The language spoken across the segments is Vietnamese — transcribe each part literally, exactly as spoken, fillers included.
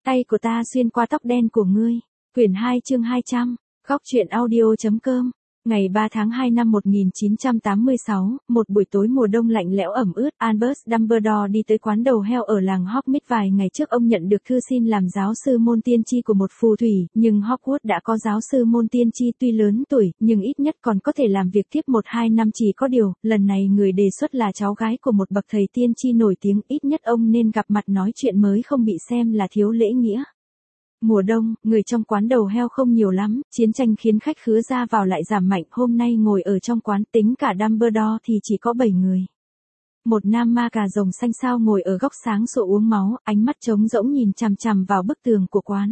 Tay của ta xuyên qua tóc đen của ngươi. Quyển hai chương hai trăm. Góc truyện audio.com. Ngày ba tháng hai năm một nghìn chín trăm tám mươi sáu, một buổi tối mùa đông lạnh lẽo ẩm ướt, Albus Dumbledore đi tới quán đầu heo ở làng Hogsmeade. Vài ngày trước ông nhận được thư xin làm giáo sư môn tiên tri của một phù thủy, nhưng Hogwarts đã có giáo sư môn tiên tri tuy lớn tuổi, nhưng ít nhất còn có thể làm việc tiếp một hai năm. Chỉ có điều, lần này người đề xuất là cháu gái của một bậc thầy tiên tri nổi tiếng, ít nhất ông nên gặp mặt nói chuyện mới không bị xem là thiếu lễ nghĩa. Mùa đông, người trong quán đầu heo không nhiều lắm, chiến tranh khiến khách khứa ra vào lại giảm mạnh. Hôm nay ngồi ở trong quán, tính cả Dumbledore thì chỉ có bảy người. Một nam ma cà rồng xanh xao ngồi ở góc sáng sộ uống máu, ánh mắt trống rỗng nhìn chằm chằm vào bức tường của quán.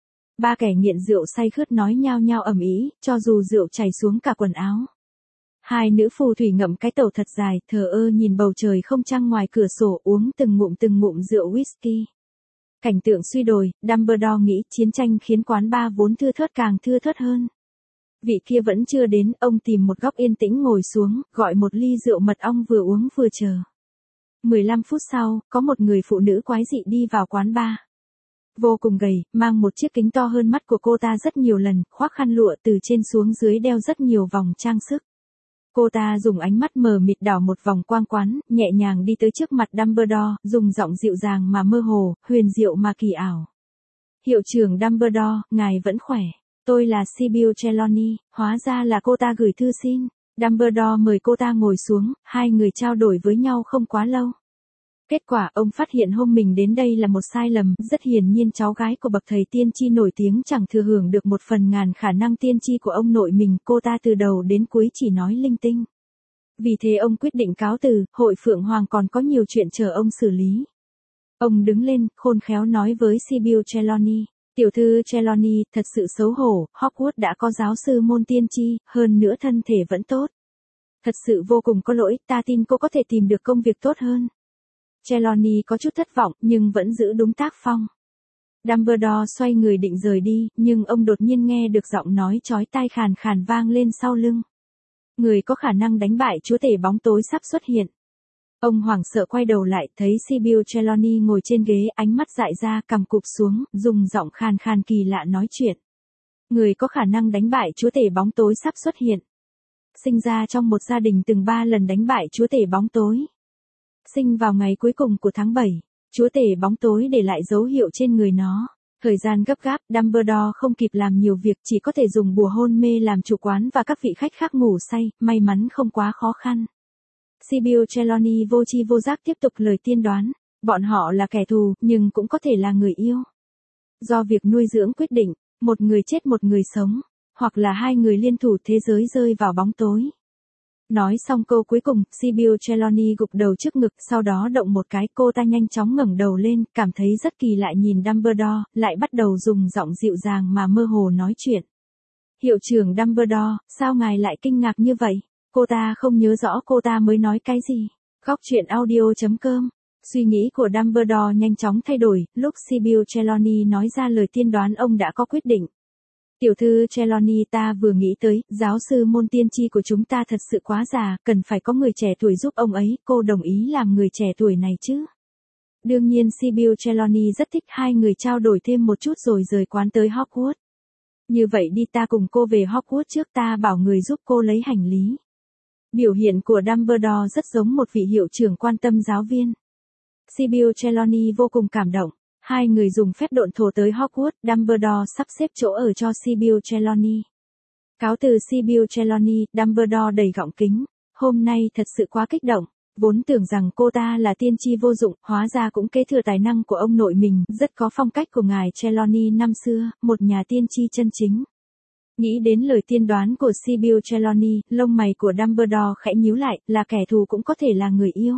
Ba kẻ nghiện rượu say khướt nói nhao nhao ầm ĩ, cho dù rượu chảy xuống cả quần áo. Hai nữ phù thủy ngậm cái tẩu thật dài, thờ ơ nhìn bầu trời không trăng ngoài cửa sổ, uống từng ngụm từng ngụm rượu whisky. Cảnh tượng suy đồi, Dumbledore nghĩ chiến tranh khiến quán bar vốn thưa thớt càng thưa thớt hơn. Vị kia vẫn chưa đến, ông tìm một góc yên tĩnh ngồi xuống, gọi một ly rượu mật ong vừa uống vừa chờ. mười lăm phút sau, có một người phụ nữ quái dị đi vào quán bar. Vô cùng gầy, mang một chiếc kính to hơn mắt của cô ta rất nhiều lần, khoác khăn lụa từ trên xuống dưới đeo rất nhiều vòng trang sức. Cô ta dùng ánh mắt mờ mịt đảo một vòng quang quán, nhẹ nhàng đi tới trước mặt Dumbledore, dùng giọng dịu dàng mà mơ hồ, huyền diệu mà kỳ ảo. Hiệu trưởng Dumbledore, ngài vẫn khỏe. Tôi là Sybil Trelawney, hóa ra là cô ta gửi thư xin. Dumbledore mời cô ta ngồi xuống, hai người trao đổi với nhau không quá lâu. Kết quả ông phát hiện hôm mình đến đây là một sai lầm, rất hiển nhiên cháu gái của bậc thầy tiên tri nổi tiếng chẳng thừa hưởng được một phần ngàn khả năng tiên tri của ông nội mình, cô ta từ đầu đến cuối chỉ nói linh tinh. Vì thế ông quyết định cáo từ, hội Phượng Hoàng còn có nhiều chuyện chờ ông xử lý. Ông đứng lên, khôn khéo nói với Sybil Trelawney, tiểu thư Trelawney, thật sự xấu hổ, Hogwarts đã có giáo sư môn tiên tri, hơn nữa thân thể vẫn tốt. Thật sự vô cùng có lỗi, ta tin cô có thể tìm được công việc tốt hơn. Trelawney có chút thất vọng, nhưng vẫn giữ đúng tác phong. Dumbledore xoay người định rời đi, nhưng ông đột nhiên nghe được giọng nói chói tai khàn khàn vang lên sau lưng. Người có khả năng đánh bại chúa tể bóng tối sắp xuất hiện. Ông hoảng sợ quay đầu lại, thấy Sybil Trelawney ngồi trên ghế, ánh mắt dại ra, cằm cụp xuống, dùng giọng khàn khàn kỳ lạ nói chuyện. Người có khả năng đánh bại chúa tể bóng tối sắp xuất hiện. Sinh ra trong một gia đình từng ba lần đánh bại chúa tể bóng tối. Sinh vào ngày cuối cùng của tháng bảy, chúa tể bóng tối để lại dấu hiệu trên người nó. Thời gian gấp gáp, Dumbledore không kịp làm nhiều việc, chỉ có thể dùng bùa hôn mê làm chủ quán và các vị khách khác ngủ say, may mắn không quá khó khăn. Sybil Trelawney vô tri vô giác tiếp tục lời tiên đoán, bọn họ là kẻ thù, nhưng cũng có thể là người yêu. Do việc nuôi dưỡng quyết định, một người chết một người sống, hoặc là hai người liên thủ thế giới rơi vào bóng tối. Nói xong câu cuối cùng, Sybil Trelawney gục đầu trước ngực, sau đó động một cái, cô ta nhanh chóng ngẩng đầu lên, cảm thấy rất kỳ lạ nhìn Dumbledore, lại bắt đầu dùng giọng dịu dàng mà mơ hồ nói chuyện. Hiệu trưởng Dumbledore, sao ngài lại kinh ngạc như vậy? Cô ta không nhớ rõ cô ta mới nói cái gì. Góc truyện audio.com. Suy nghĩ của Dumbledore nhanh chóng thay đổi, lúc Sybil Trelawney nói ra lời tiên đoán ông đã có quyết định. Tiểu thư Trelawney, ta vừa nghĩ tới, giáo sư môn tiên tri của chúng ta thật sự quá già, cần phải có người trẻ tuổi giúp ông ấy, cô đồng ý làm người trẻ tuổi này chứ? Đương nhiên Sybil Trelawney rất thích, hai người trao đổi thêm một chút rồi rời quán tới Hogwarts. Như vậy đi, ta cùng cô về Hogwarts trước, ta bảo người giúp cô lấy hành lý. Biểu hiện của Dumbledore rất giống một vị hiệu trưởng quan tâm giáo viên. Sybil Trelawney vô cùng cảm động. Hai người dùng phép độn thổ tới Hogwarts, Dumbledore sắp xếp chỗ ở cho Sybil Trelawney. Cáo từ Sybil Trelawney, Dumbledore đầy gọng kính. Hôm nay thật sự quá kích động, vốn tưởng rằng cô ta là tiên tri vô dụng, hóa ra cũng kế thừa tài năng của ông nội mình, rất có phong cách của ngài Trelawney năm xưa, một nhà tiên tri chân chính. Nghĩ đến lời tiên đoán của Sybil Trelawney, lông mày của Dumbledore khẽ nhíu lại, là kẻ thù cũng có thể là người yêu.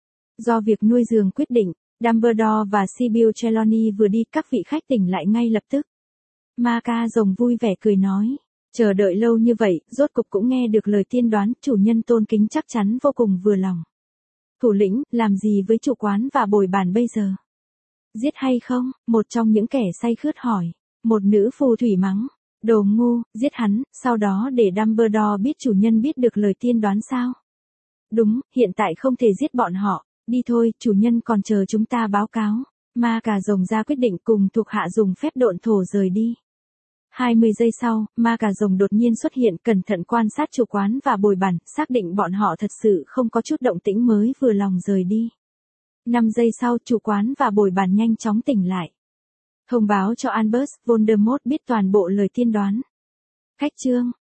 Do việc nuôi giường quyết định, Dumbledore và Sybil Trelawney vừa đi, các vị khách tỉnh lại ngay lập tức. Ma ca rồng vui vẻ cười nói, chờ đợi lâu như vậy, rốt cục cũng nghe được lời tiên đoán, chủ nhân tôn kính chắc chắn vô cùng vừa lòng. Thủ lĩnh, làm gì với chủ quán và bồi bàn bây giờ? Giết hay không? Một trong những kẻ say khướt hỏi. Một nữ phù thủy mắng, đồ ngu, giết hắn, sau đó để Dumbledore biết chủ nhân biết được lời tiên đoán sao? Đúng, hiện tại không thể giết bọn họ. Đi thôi, chủ nhân còn chờ chúng ta báo cáo. Ma cà rồng ra quyết định cùng thuộc hạ dùng phép độn thổ rời đi. hai mươi giây sau, ma cà rồng đột nhiên xuất hiện, cẩn thận quan sát chủ quán và bồi bàn, xác định bọn họ thật sự không có chút động tĩnh mới vừa lòng rời đi. năm giây sau, chủ quán và bồi bàn nhanh chóng tỉnh lại. Thông báo cho Albus, Voldemort biết toàn bộ lời tiên đoán. Khách chương